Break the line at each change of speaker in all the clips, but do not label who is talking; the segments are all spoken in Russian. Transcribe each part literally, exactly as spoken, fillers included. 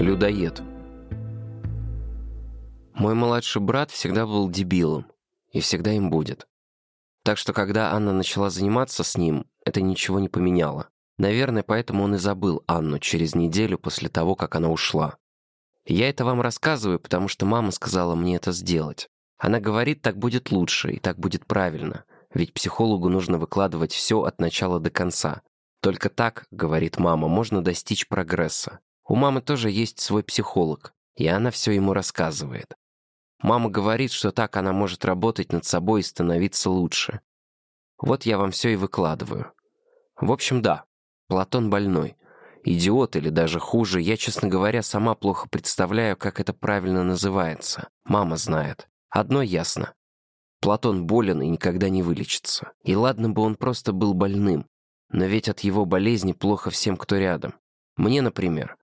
Людоед. Мой младший брат всегда был дебилом, и всегда им будет. Так что, когда Анна начала заниматься с ним, это ничего не поменяло. Наверное, поэтому он и забыл Анну через неделю после того, как она ушла. Я это вам рассказываю, потому что мама сказала мне это сделать. Она говорит, так будет лучше и так будет правильно, ведь психологу нужно выкладывать все от начала до конца. Только так, говорит мама, можно достичь прогресса. У мамы тоже есть свой психолог, и она все ему рассказывает. Мама говорит, что так она может работать над собой и становиться лучше. Вот я вам все и выкладываю. В общем, да, Платон больной. Идиот или даже хуже, я, честно говоря, сама плохо представляю, как это правильно называется. Мама знает. Одно ясно. Платон болен и никогда не вылечится. И ладно бы он просто был больным, но ведь от его болезни плохо всем, кто рядом. Мне, например.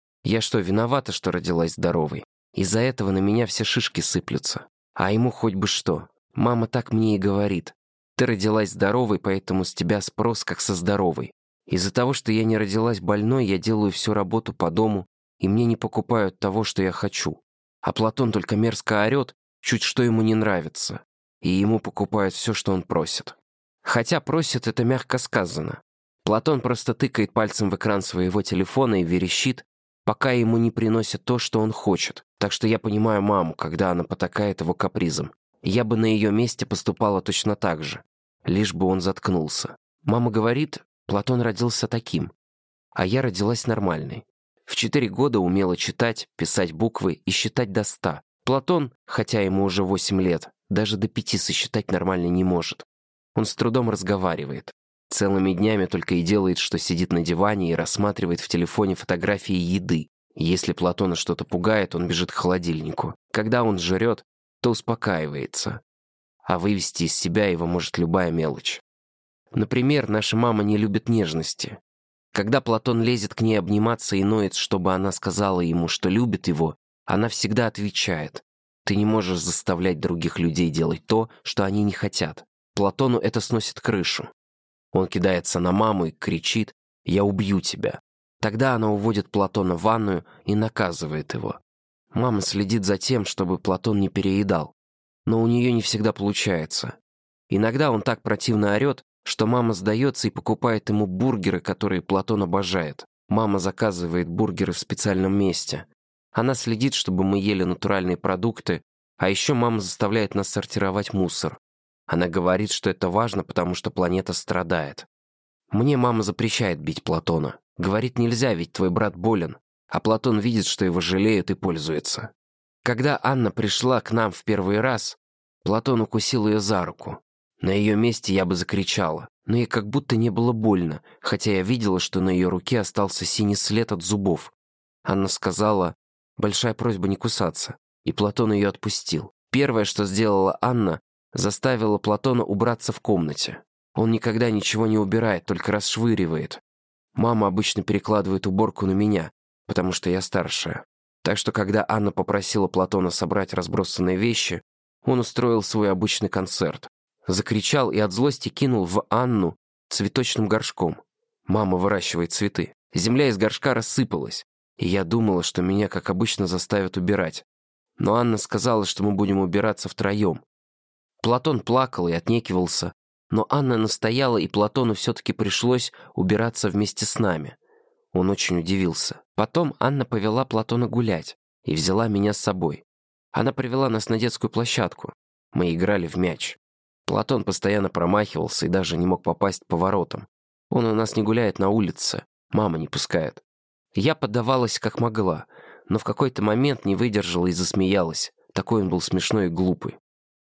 Я что, виновата, что родилась здоровой? Из-за этого на меня все шишки сыплются. А ему хоть бы что. Мама так мне и говорит. Ты родилась здоровой, поэтому с тебя спрос как со здоровой. Из-за того, что я не родилась больной, я делаю всю работу по дому, и мне не покупают того, что я хочу. А Платон только мерзко орет, чуть что ему не нравится. И ему покупают все, что он просит. Хотя просит, это мягко сказано. Платон просто тыкает пальцем в экран своего телефона и верещит, пока ему не приносят то, что он хочет. Так что я понимаю маму, когда она потакает его капризом. Я бы на ее месте поступала точно так же, лишь бы он заткнулся. Мама говорит, Платон родился таким, а я родилась нормальной. В четыре года умела читать, писать буквы и считать до ста. Платон, хотя ему уже восемь лет, даже до пяти сосчитать нормально не может. Он с трудом разговаривает. Целыми днями только и делает, что сидит на диване и рассматривает в телефоне фотографии еды. Если Платона что-то пугает, он бежит к холодильнику. Когда он жрет, то успокаивается. А вывести из себя его может любая мелочь. Например, наша мама не любит нежности. Когда Платон лезет к ней обниматься и ноет, чтобы она сказала ему, что любит его, она всегда отвечает: «Ты не можешь заставлять других людей делать то, что они не хотят». Платону это сносит крышу. Он кидается на маму и кричит: «Я убью тебя». Тогда она уводит Платона в ванную и наказывает его. Мама следит за тем, чтобы Платон не переедал. Но у нее не всегда получается. Иногда он так противно орет, что мама сдается и покупает ему бургеры, которые Платон обожает. Мама заказывает бургеры в специальном месте. Она следит, чтобы мы ели натуральные продукты, а еще мама заставляет нас сортировать мусор. Она говорит, что это важно, потому что планета страдает. Мне мама запрещает бить Платона. Говорит, нельзя, ведь твой брат болен. А Платон видит, что его жалеют и пользуется. Когда Анна пришла к нам в первый раз, Платон укусил ее за руку. На ее месте я бы закричала, но ей как будто не было больно, хотя я видела, что на ее руке остался синий след от зубов. Анна сказала: «Большая просьба не кусаться», и Платон ее отпустил. Первое, что сделала Анна, заставила Платона убраться в комнате. Он никогда ничего не убирает, только расшвыривает. Мама обычно перекладывает уборку на меня, потому что я старшая. Так что, когда Анна попросила Платона собрать разбросанные вещи, он устроил свой обычный концерт. Закричал и от злости кинул в Анну цветочным горшком. Мама выращивает цветы. Земля из горшка рассыпалась, и я думала, что меня, как обычно, заставят убирать. Но Анна сказала, что мы будем убираться втроем. Платон плакал и отнекивался, но Анна настояла, и Платону все-таки пришлось убираться вместе с нами. Он очень удивился. Потом Анна повела Платона гулять и взяла меня с собой. Она привела нас на детскую площадку. Мы играли в мяч. Платон постоянно промахивался и даже не мог попасть по воротам. Он у нас не гуляет на улице, мама не пускает. Я поддавалась как могла, но в какой-то момент не выдержала и засмеялась. Такой он был смешной и глупый.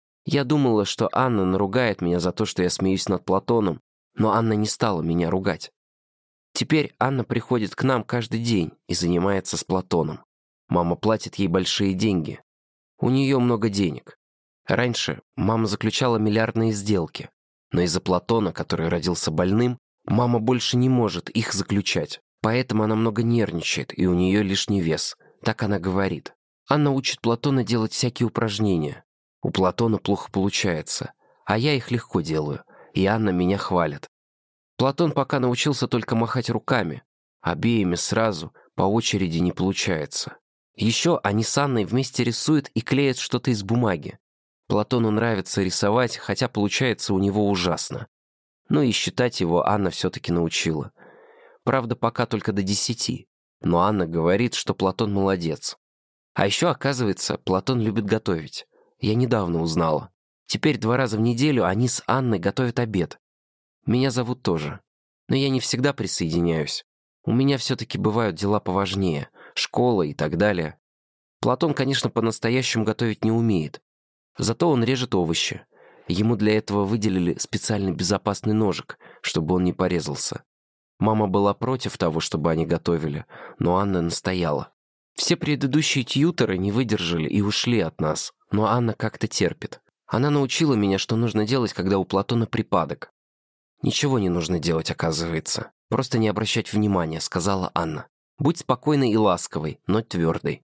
Я думала, что Анна наругает меня за то, что я смеюсь над Платоном, но Анна не стала меня ругать. Теперь Анна приходит к нам каждый день и занимается с Платоном. Мама платит ей большие деньги. У нее много денег. Раньше мама заключала миллиардные сделки, но из-за Платона, который родился больным, мама больше не может их заключать. Поэтому она много нервничает, и у нее лишний вес. Так она говорит. Анна учит Платона делать всякие упражнения. У Платона плохо получается, а я их легко делаю, и Анна меня хвалит. Платон пока научился только махать руками, Обеими сразу, по очереди не получается. Еще они с Анной вместе рисуют и клеят что-то из бумаги. Платону нравится рисовать, хотя получается у него ужасно. Ну и считать его Анна все-таки научила. Правда, пока только до десяти. Но Анна говорит, что Платон молодец. А еще, оказывается, Платон любит готовить. Я недавно узнала. Теперь два раза в неделю они с Анной готовят обед. Меня зовут тоже. Но я не всегда присоединяюсь. У меня все-таки бывают дела поважнее. Школа и так далее. Платон, конечно, по-настоящему готовить не умеет. Зато он режет овощи. Ему для этого выделили специальный безопасный ножик, чтобы он не порезался. Мама была против того, чтобы они готовили, но Анна настояла. Все предыдущие тьюторы не выдержали и ушли от нас, но Анна как-то терпит. Она научила меня, что нужно делать, когда у Платона припадок. «Ничего не нужно делать, оказывается. Просто не обращать внимания», — сказала Анна. «Будь спокойной и ласковой, но твердой».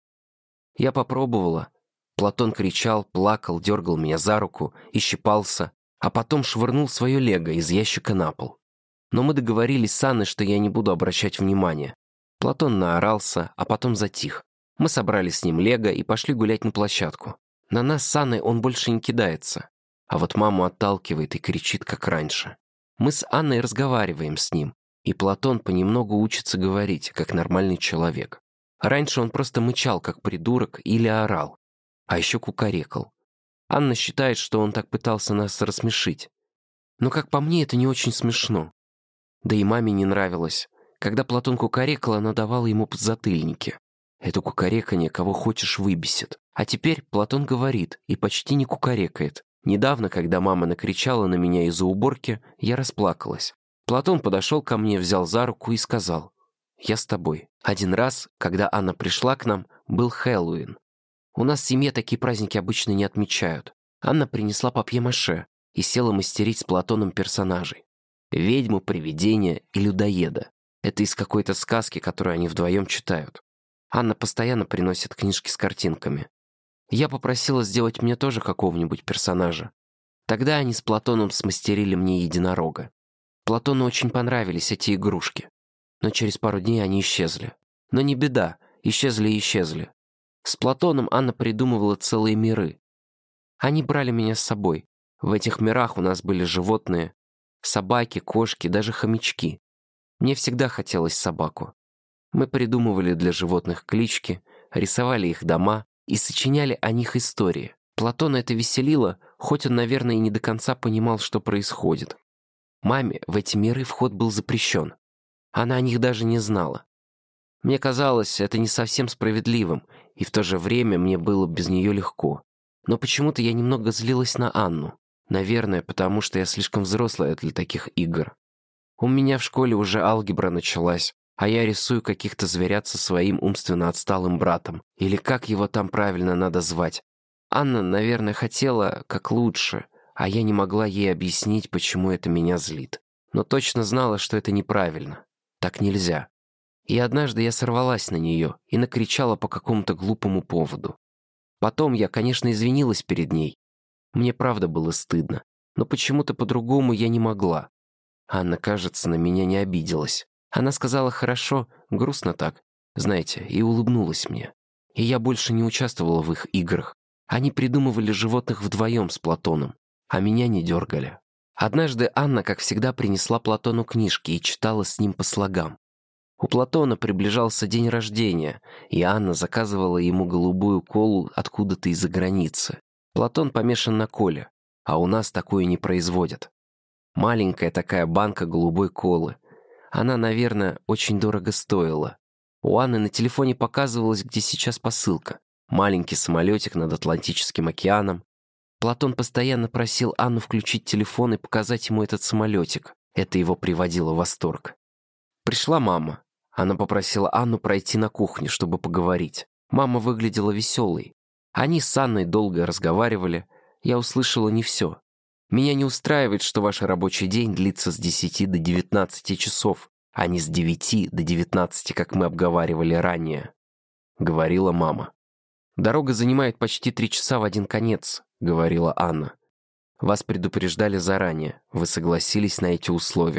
Я попробовала. Платон кричал, плакал, дергал меня за руку и щипался, а потом швырнул свое лего из ящика на пол. Но мы договорились с Анной, что я не буду обращать внимания. Платон наорался, а потом затих. Мы собрали с ним лего и пошли гулять на площадку. На нас с Анной он больше не кидается, а вот маму отталкивает и кричит, как раньше. Мы с Анной разговариваем с ним, и Платон понемногу учится говорить, как нормальный человек. Раньше он просто мычал, как придурок, или орал, а еще кукарекал. Анна считает, что он так пытался нас рассмешить. Но, как по мне, это не очень смешно. Да и маме не нравилось. Когда Платон кукарекал, она давала ему подзатыльники. Это кукареканье кого хочешь выбесит. А теперь Платон говорит и почти не кукарекает. Недавно, когда мама накричала на меня из-за уборки, я расплакалась. Платон подошел ко мне, взял за руку и сказал: «Я с тобой». Один раз, когда Анна пришла к нам, был Хэллоуин. У нас в семье такие праздники обычно не отмечают. Анна принесла папье-маше и села мастерить с Платоном персонажей. Ведьму, привидения и людоеда. Это из какой-то сказки, которую они вдвоем читают. Анна постоянно приносит книжки с картинками. Я попросила сделать мне тоже какого-нибудь персонажа. Тогда они с Платоном смастерили мне единорога. Платону очень понравились эти игрушки. Но через пару дней они исчезли. Но не беда, исчезли и исчезли. С Платоном Анна придумывала целые миры. Они брали меня с собой. В этих мирах у нас были животные. Собаки, кошки, даже хомячки. Мне всегда хотелось собаку. Мы придумывали для животных клички, рисовали их дома и сочиняли о них истории. Платона это веселило, хоть он, наверное, и не до конца понимал, что происходит. Маме в эти миры вход был запрещен. Она о них даже не знала. Мне казалось, это не совсем справедливым, и в то же время мне было без нее легко. Но почему-то я немного злилась на Анну. Наверное, потому что я слишком взрослая для таких игр. У меня в школе уже алгебра началась, а я рисую каких-то зверят со своим умственно отсталым братом. Или как его там правильно надо звать. Анна, наверное, хотела как лучше, а я не могла ей объяснить, почему это меня злит. Но точно знала, что это неправильно. Так нельзя. И однажды я сорвалась на нее и накричала по какому-то глупому поводу. Потом я, конечно, извинилась перед ней. Мне правда было стыдно, но почему-то по-другому я не могла. Анна, кажется, на меня не обиделась. Она сказала «хорошо», грустно так, знаете, и улыбнулась мне. И я больше не участвовала в их играх. Они придумывали животных вдвоем с Платоном, а меня не дергали. Однажды Анна, как всегда, принесла Платону книжки и читала с ним по слогам. У Платона приближался день рождения, и Анна заказывала ему голубую колу откуда-то из-за границы. Платон помешан на коле, а у нас такое не производят. Маленькая такая банка голубой колы. Она, наверное, очень дорого стоила. У Анны на телефоне показывалось, где сейчас посылка. Маленький самолетик над Атлантическим океаном. Платон постоянно просил Анну включить телефон и показать ему этот самолетик. Это его приводило в восторг. Пришла мама. Она попросила Анну пройти на кухню, чтобы поговорить. Мама выглядела веселой. Они с Анной долго разговаривали. Я услышала не все. «Меня не устраивает, что ваш рабочий день длится с десяти до девятнадцати часов, а не с девяти до девятнадцати, как мы обговаривали ранее», — говорила мама. «Дорога занимает почти три часа в один конец», — говорила Анна. «Вас предупреждали заранее, вы согласились на эти условия.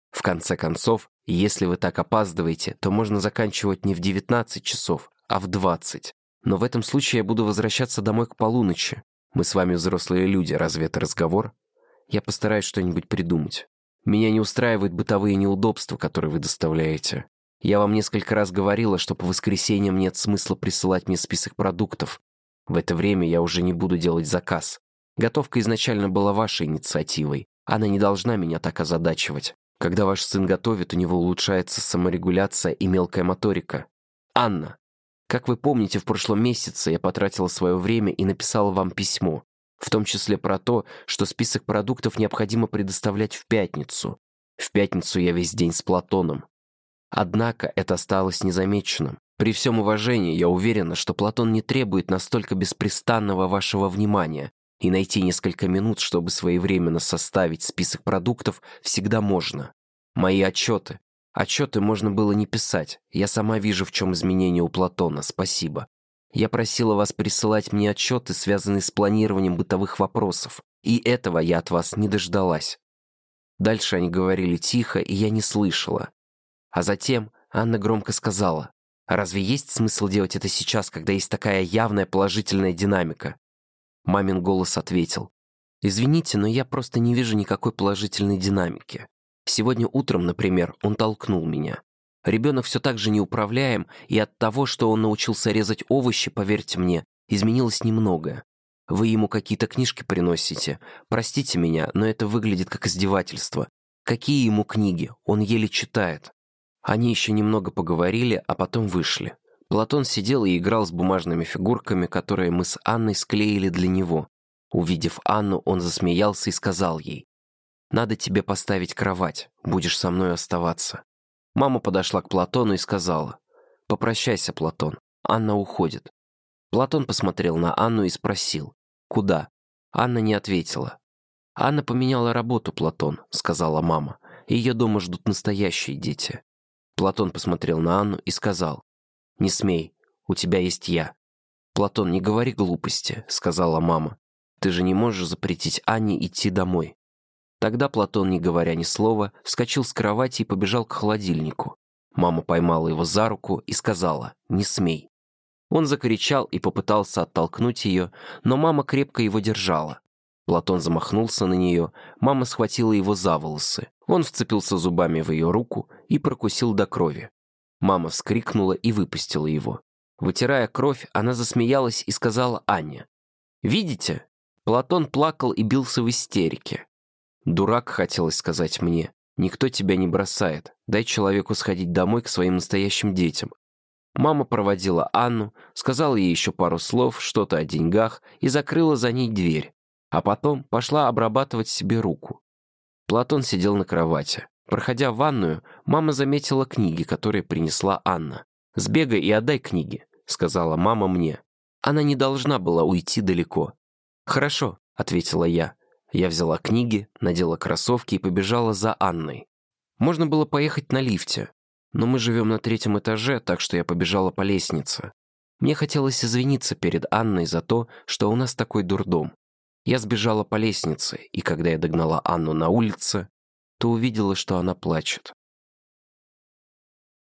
В конце концов, если вы так опаздываете, то можно заканчивать не в девятнадцать часов, а в двадцать. Но в этом случае я буду возвращаться домой к полуночи. Мы с вами взрослые люди, разве это разговор? Я постараюсь что-нибудь придумать. Меня не устраивают бытовые неудобства, которые вы доставляете. Я вам несколько раз говорила, что по воскресеньям нет смысла присылать мне список продуктов. В это время я уже не буду делать заказ. Готовка изначально была вашей инициативой. Она не должна меня так озадачивать. Когда ваш сын готовит, у него улучшается саморегуляция и мелкая моторика. Анна, как вы помните, в прошлом месяце я потратила свое время и написала вам письмо, в том числе про то, что список продуктов необходимо предоставлять в пятницу. В пятницу я весь день с Платоном. Однако это осталось незамеченным. При всем уважении я уверена, что Платон не требует настолько беспрестанного вашего внимания, и найти несколько минут, чтобы своевременно составить список продуктов, всегда можно. Мои отчеты. Отчеты можно было не писать. Я сама вижу, в чем изменение у Платона. Спасибо. Я просила вас присылать мне отчеты, связанные с планированием бытовых вопросов, и этого я от вас не дождалась. Дальше они говорили тихо, и я не слышала. А затем Анна громко сказала: «Разве есть смысл делать это сейчас, когда есть такая явная положительная динамика?» Мамин голос ответил: «Извините, но я просто не вижу никакой положительной динамики. Сегодня утром, например, он толкнул меня. Ребенок все так же неуправляем, и от того, что он научился резать овощи, поверьте мне, изменилось немногое. Вы ему какие-то книжки приносите. Простите меня, но это выглядит как издевательство. Какие ему книги? Он еле читает». Они еще немного поговорили, а потом вышли. Платон сидел и играл с бумажными фигурками, которые мы с Анной склеили для него. Увидев Анну, он засмеялся и сказал ей: «Надо тебе поставить кровать, будешь со мной оставаться». Мама подошла к Платону и сказала: «Попрощайся, Платон, Анна уходит». Платон посмотрел на Анну и спросил: «Куда?» Анна не ответила. «Анна поменяла работу, Платон», — сказала мама. «Ее дома ждут настоящие дети». Платон посмотрел на Анну и сказал: «Не смей, у тебя есть я». «Платон, не говори глупости», — сказала мама. «Ты же не можешь запретить Анне идти домой». Тогда Платон, не говоря ни слова, вскочил с кровати и побежал к холодильнику. Мама поймала его за руку и сказала: «Не смей». Он закричал и попытался оттолкнуть ее, но мама крепко его держала. Платон замахнулся на нее, мама схватила его за волосы. Он вцепился зубами в ее руку и прокусил до крови. Мама вскрикнула и выпустила его. Вытирая кровь, она засмеялась и сказала Анне: «Видите? Платон плакал и бился в истерике». «Дурак», — хотелось сказать мне, — «никто тебя не бросает. Дай человеку сходить домой к своим настоящим детям». Мама проводила Анну, сказала ей еще пару слов, что-то о деньгах, и закрыла за ней дверь. А потом пошла обрабатывать себе руку. Платон сидел на кровати. Проходя в ванную, мама заметила книги, которые принесла Анна. «Сбегай и отдай книги», — сказала мама мне. Она не должна была уйти далеко. «Хорошо», — ответила я. Я взяла книги, надела кроссовки и побежала за Анной. Можно было поехать на лифте, но мы живем на третьем этаже, так что я побежала по лестнице. Мне хотелось извиниться перед Анной за то, что у нас такой дурдом. Я сбежала по лестнице, и когда я догнала Анну на улице, то увидела, что она плачет.